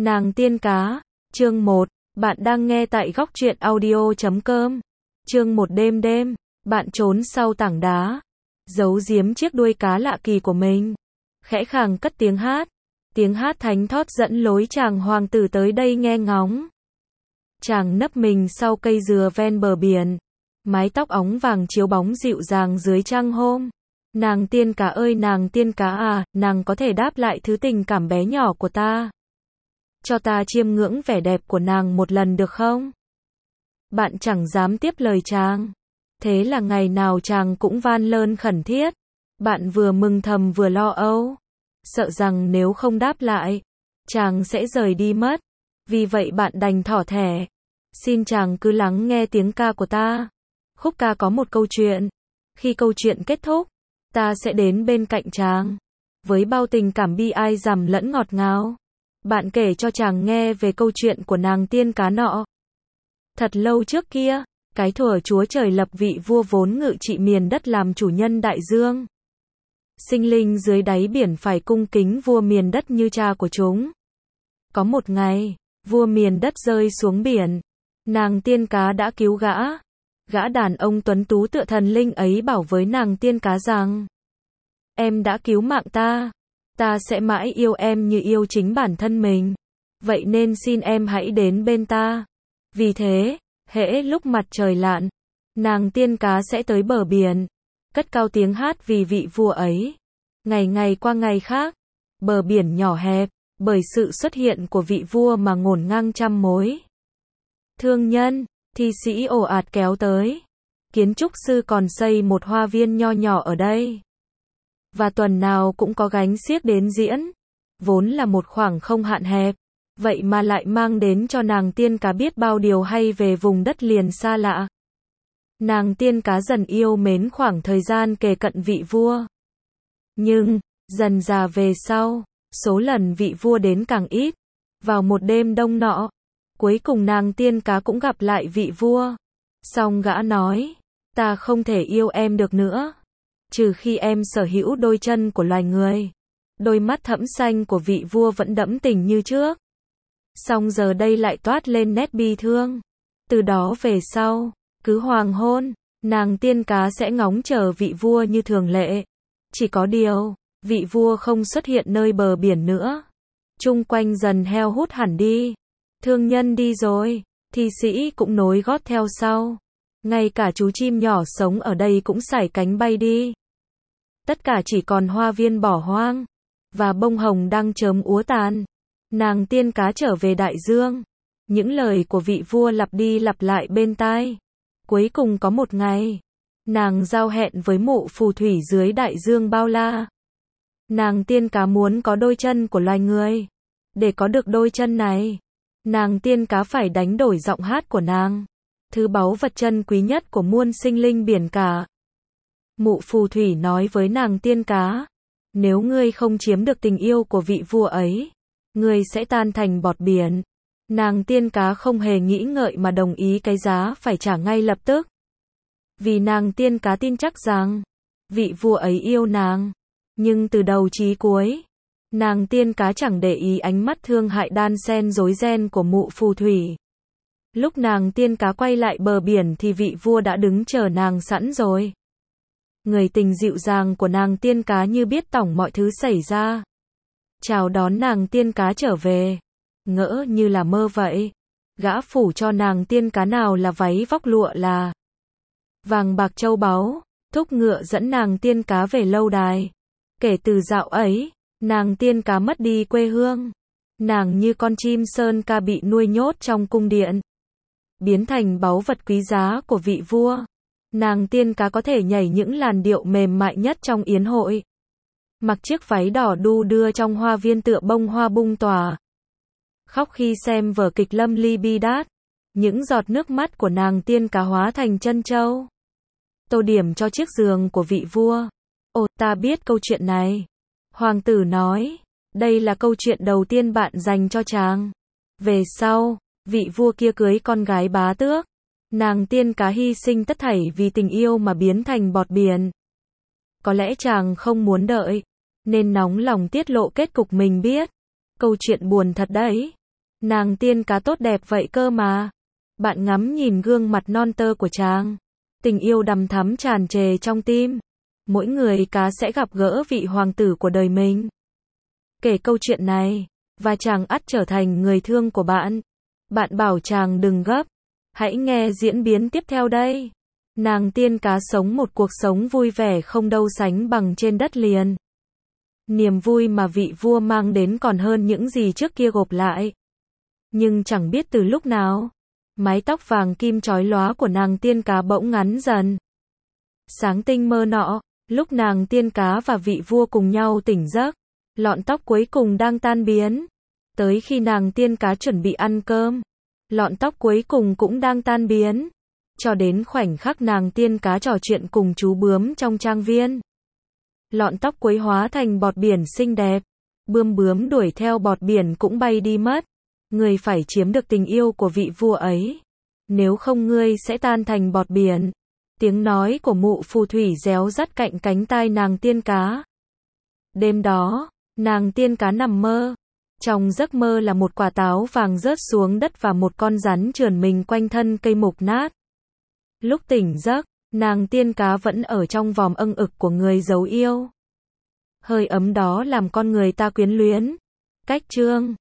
Nàng tiên cá, chương 1, bạn đang nghe tại góc truyện audio.com. Chương 1 đêm đêm, bạn trốn sau tảng đá, giấu giếm chiếc đuôi cá lạ kỳ của mình. Khẽ khàng cất tiếng hát thánh thót dẫn lối chàng hoàng tử tới đây nghe ngóng. Chàng nấp mình sau cây dừa ven bờ biển, mái tóc óng vàng chiếu bóng dịu dàng dưới trăng hôm. Nàng tiên cá ơi nàng tiên cá à, nàng có thể đáp lại thứ tình cảm bé nhỏ của ta. Cho ta chiêm ngưỡng vẻ đẹp của nàng một lần được không? Bạn chẳng dám tiếp lời chàng. Thế là ngày nào chàng cũng van lơn khẩn thiết. Bạn vừa mừng thầm vừa lo âu, sợ rằng nếu không đáp lại, chàng sẽ rời đi mất. Vì vậy bạn đành thỏ thẻ. Xin chàng cứ lắng nghe tiếng ca của ta. Khúc ca có một câu chuyện. Khi câu chuyện kết thúc, ta sẽ đến bên cạnh chàng, với bao tình cảm bi ai dằm lẫn ngọt ngào. Bạn kể cho chàng nghe về câu chuyện của nàng tiên cá nọ. Thật lâu trước kia, cái thuở Chúa Trời lập vị vua vốn ngự trị miền đất làm chủ nhân đại dương. Sinh linh dưới đáy biển phải cung kính vua miền đất như cha của chúng. Có một ngày, vua miền đất rơi xuống biển. Nàng tiên cá đã cứu gã. Gã đàn ông tuấn tú tựa thần linh ấy bảo với nàng tiên cá rằng: em đã cứu mạng ta. Ta sẽ mãi yêu em như yêu chính bản thân mình. Vậy nên xin em hãy đến bên ta. Vì thế, hễ lúc mặt trời lặn, nàng tiên cá sẽ tới bờ biển, cất cao tiếng hát vì vị vua ấy. Ngày qua ngày khác, bờ biển nhỏ hẹp, bởi sự xuất hiện của vị vua mà ngổn ngang trăm mối. Thương nhân, thi sĩ ồ ạt kéo tới. Kiến trúc sư còn xây một hoa viên nho nhỏ ở đây. Và tuần nào cũng có gánh xiếc đến diễn. Vốn là một khoảng không hạn hẹp, vậy mà lại mang đến cho nàng tiên cá biết bao điều hay về vùng đất liền xa lạ. Nàng tiên cá dần yêu mến khoảng thời gian kề cận vị vua. Nhưng, dần dà về sau, số lần vị vua đến càng ít. Vào một đêm đông nọ, cuối cùng nàng tiên cá cũng gặp lại vị vua. Song gã nói: ta không thể yêu em được nữa, trừ khi em sở hữu đôi chân của loài người. Đôi mắt thẫm xanh của vị vua vẫn đẫm tình như trước, song giờ đây lại toát lên nét bi thương. Từ đó về sau, cứ hoàng hôn, nàng tiên cá sẽ ngóng chờ vị vua như thường lệ. Chỉ có điều, vị vua không xuất hiện nơi bờ biển nữa. Chung quanh dần heo hút hẳn đi. Thương nhân đi rồi, thi sĩ cũng nối gót theo sau. Ngay cả chú chim nhỏ sống ở đây cũng sải cánh bay đi. Tất cả chỉ còn hoa viên bỏ hoang, và bông hồng đang chớm úa tàn. Nàng tiên cá trở về đại dương. Những lời của vị vua lặp đi lặp lại bên tai. Cuối cùng có một ngày, nàng giao hẹn với mụ phù thủy dưới đại dương bao la. Nàng tiên cá muốn có đôi chân của loài người. Để có được đôi chân này, nàng tiên cá phải đánh đổi giọng hát của nàng, thứ báu vật chân quý nhất của muôn sinh linh biển cả. Mụ phù thủy nói với nàng tiên cá: nếu ngươi không chiếm được tình yêu của vị vua ấy, ngươi sẽ tan thành bọt biển. Nàng tiên cá không hề nghĩ ngợi mà đồng ý cái giá phải trả ngay lập tức. Vì nàng tiên cá tin chắc rằng vị vua ấy yêu nàng. Nhưng từ đầu chí cuối, nàng tiên cá chẳng để ý ánh mắt thương hại đan xen rối ren của mụ phù thủy. Lúc nàng tiên cá quay lại bờ biển thì vị vua đã đứng chờ nàng sẵn rồi. Người tình dịu dàng của nàng tiên cá như biết tổng mọi thứ xảy ra, chào đón nàng tiên cá trở về, ngỡ như là mơ vậy. Gã phủ cho nàng tiên cá nào là váy vóc lụa là vàng bạc châu báu, thúc ngựa dẫn nàng tiên cá về lâu đài. Kể từ dạo ấy, nàng tiên cá mất đi quê hương. Nàng như con chim sơn ca bị nuôi nhốt trong cung điện, biến thành báu vật quý giá của vị vua. Nàng tiên cá có thể nhảy những làn điệu mềm mại nhất trong yến hội, mặc chiếc váy đỏ đu đưa trong hoa viên tựa bông hoa bung tỏa. Khóc khi xem vở kịch Lâm Ly Bi Đát. Những giọt nước mắt của nàng tiên cá hóa thành trân châu, tô điểm cho chiếc giường của vị vua. Ồ, ta biết câu chuyện này. Hoàng tử nói, đây là câu chuyện đầu tiên bạn dành cho chàng. Về sau, vị vua kia cưới con gái bá tước. Nàng tiên cá hy sinh tất thảy vì tình yêu mà biến thành bọt biển. Có lẽ chàng không muốn đợi, nên nóng lòng tiết lộ kết cục mình biết. Câu chuyện buồn thật đấy. Nàng tiên cá tốt đẹp vậy cơ mà. Bạn ngắm nhìn gương mặt non tơ của chàng. Tình yêu đằm thắm tràn trề trong tim. Mỗi người cá sẽ gặp gỡ vị hoàng tử của đời mình. Kể câu chuyện này, và chàng ắt trở thành người thương của bạn. Bạn bảo chàng đừng gấp. Hãy nghe diễn biến tiếp theo đây. Nàng tiên cá sống một cuộc sống vui vẻ không đâu sánh bằng trên đất liền. Niềm vui mà vị vua mang đến còn hơn những gì trước kia gộp lại. Nhưng chẳng biết từ lúc nào, mái tóc vàng kim chói lóa của nàng tiên cá bỗng ngắn dần. Sáng tinh mơ nọ, lúc nàng tiên cá và vị vua cùng nhau tỉnh giấc, lọn tóc cuối cùng đang tan biến. Tới khi nàng tiên cá chuẩn bị ăn cơm, lọn tóc cuối cùng cũng đang tan biến. Cho đến khoảnh khắc nàng tiên cá trò chuyện cùng chú bướm trong trang viên. Lọn tóc cuối hóa thành bọt biển xinh đẹp. Bướm đuổi theo bọt biển cũng bay đi mất. Ngươi phải chiếm được tình yêu của vị vua ấy. Nếu không ngươi sẽ tan thành bọt biển. Tiếng nói của mụ phù thủy réo rắt cạnh cánh tai nàng tiên cá. Đêm đó, nàng tiên cá nằm mơ. Trong giấc mơ là một quả táo vàng rớt xuống đất và một con rắn trườn mình quanh thân cây mục nát. Lúc tỉnh giấc, nàng tiên cá vẫn ở trong vòm âng ực của người dấu yêu. Hơi ấm đó làm con người ta quyến luyến. Cách chương